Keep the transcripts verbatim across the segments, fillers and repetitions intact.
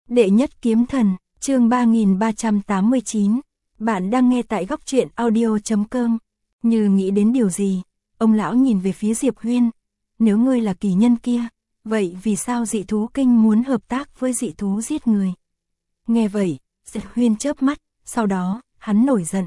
Đệ nhất kiếm thần, chương ba nghìn ba trăm tám mươi chín. Bạn đang nghe tại góc truyện audio chấm com. Như nghĩ đến điều gì, ông lão nhìn về phía Diệp Huyên. Nếu ngươi là kỳ nhân kia, vậy vì sao dị thú kinh muốn hợp tác với dị thú giết người? Nghe vậy, Diệp Huyên chớp mắt, sau đó, hắn nổi giận.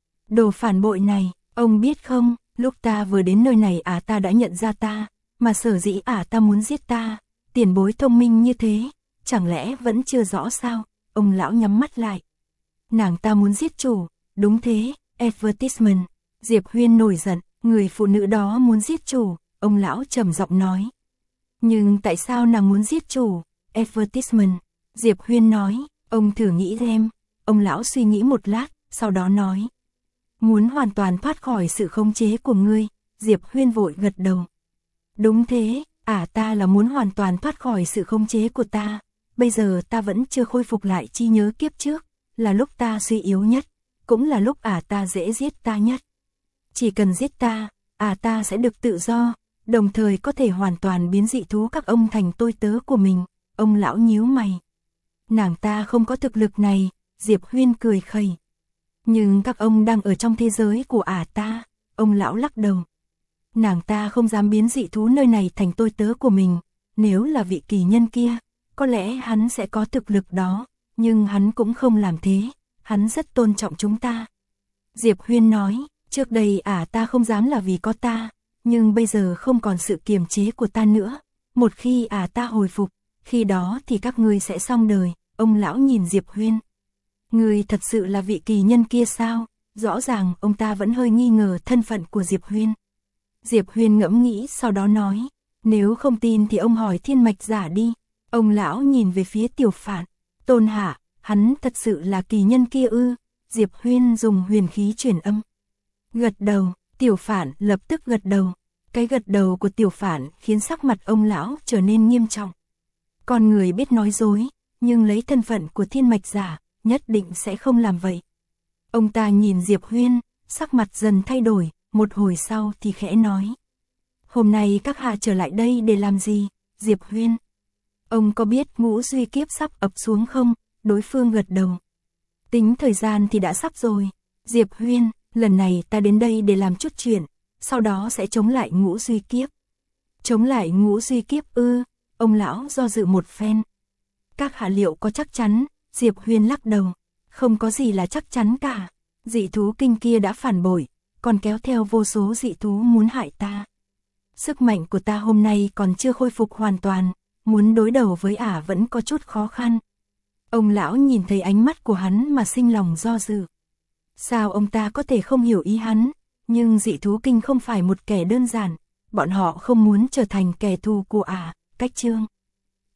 Đồ phản bội này, ông biết không, lúc ta vừa đến nơi này ả ta đã nhận ra ta, mà sở dĩ ả ta muốn giết ta, tiền bối thông minh như thế, chẳng lẽ vẫn chưa rõ sao? Ông lão nhắm mắt lại. Nàng ta muốn giết chủ, đúng thế, advertisement. Diệp Huyên nổi giận, người phụ nữ đó muốn giết chủ, ông lão trầm giọng nói. Nhưng tại sao nàng muốn giết chủ? Advertisement. Diệp Huyên nói, ông thử nghĩ xem. Ông lão suy nghĩ một lát, sau đó nói. Muốn hoàn toàn thoát khỏi sự khống chế của ngươi. Diệp Huyên vội gật đầu. Đúng thế, ả ta là muốn hoàn toàn thoát khỏi sự khống chế của ta. Bây giờ ta vẫn chưa khôi phục lại trí nhớ kiếp trước, là lúc ta suy yếu nhất, cũng là lúc ả ta dễ giết ta nhất. Chỉ cần giết ta, ả ta sẽ được tự do, đồng thời có thể hoàn toàn biến dị thú các ông thành tôi tớ của mình. Ông lão nhíu mày. Nàng ta không có thực lực này, Diệp Huyên cười khẩy. Nhưng các ông đang ở trong thế giới của ả ta, ông lão lắc đầu. Nàng ta không dám biến dị thú nơi này thành tôi tớ của mình, nếu là vị kỳ nhân kia, có lẽ hắn sẽ có thực lực đó, nhưng hắn cũng không làm thế, hắn rất tôn trọng chúng ta. Diệp Huyên nói, trước đây ả ta không dám là vì có ta, nhưng bây giờ không còn sự kiềm chế của ta nữa, một khi ả ta hồi phục, khi đó thì các ngươi sẽ xong đời. Ông lão nhìn Diệp Huyên. Ngươi thật sự là vị kỳ nhân kia sao? Rõ ràng ông ta vẫn hơi nghi ngờ thân phận của Diệp Huyên. Diệp Huyên ngẫm nghĩ sau đó nói, nếu không tin thì ông hỏi thiên mạch giả đi. Ông lão nhìn về phía Tiểu Phản. Tôn Hạ, hắn thật sự là kỳ nhân kia ư? Diệp Huyên dùng huyền khí truyền âm. Gật đầu, Tiểu Phản lập tức gật đầu. Cái gật đầu của Tiểu Phản khiến sắc mặt ông lão trở nên nghiêm trọng. Con người biết nói dối, nhưng lấy thân phận của thiên mạch giả, nhất định sẽ không làm vậy. Ông ta nhìn Diệp Huyên, sắc mặt dần thay đổi, một hồi sau thì khẽ nói. Hôm nay các hạ trở lại đây để làm gì? Diệp Huyên. Ông có biết ngũ duy kiếp sắp ập xuống không? Đối phương gật đầu. Tính thời gian thì đã sắp rồi. Diệp Huyên, lần này ta đến đây để làm chút chuyện, sau đó sẽ chống lại ngũ duy kiếp. Chống lại ngũ duy kiếp ư? Ông lão do dự một phen. Các hạ liệu có chắc chắn? Diệp Huyên lắc đầu. Không có gì là chắc chắn cả. Dị thú kinh kia đã phản bội, còn kéo theo vô số dị thú muốn hại ta. Sức mạnh của ta hôm nay còn chưa khôi phục hoàn toàn, muốn đối đầu với ả vẫn có chút khó khăn. Ông lão nhìn thấy ánh mắt của hắn mà sinh lòng do dự. Sao ông ta có thể không hiểu ý hắn? Nhưng dị thú kinh không phải một kẻ đơn giản, bọn họ không muốn trở thành kẻ thù của ả. Cách chương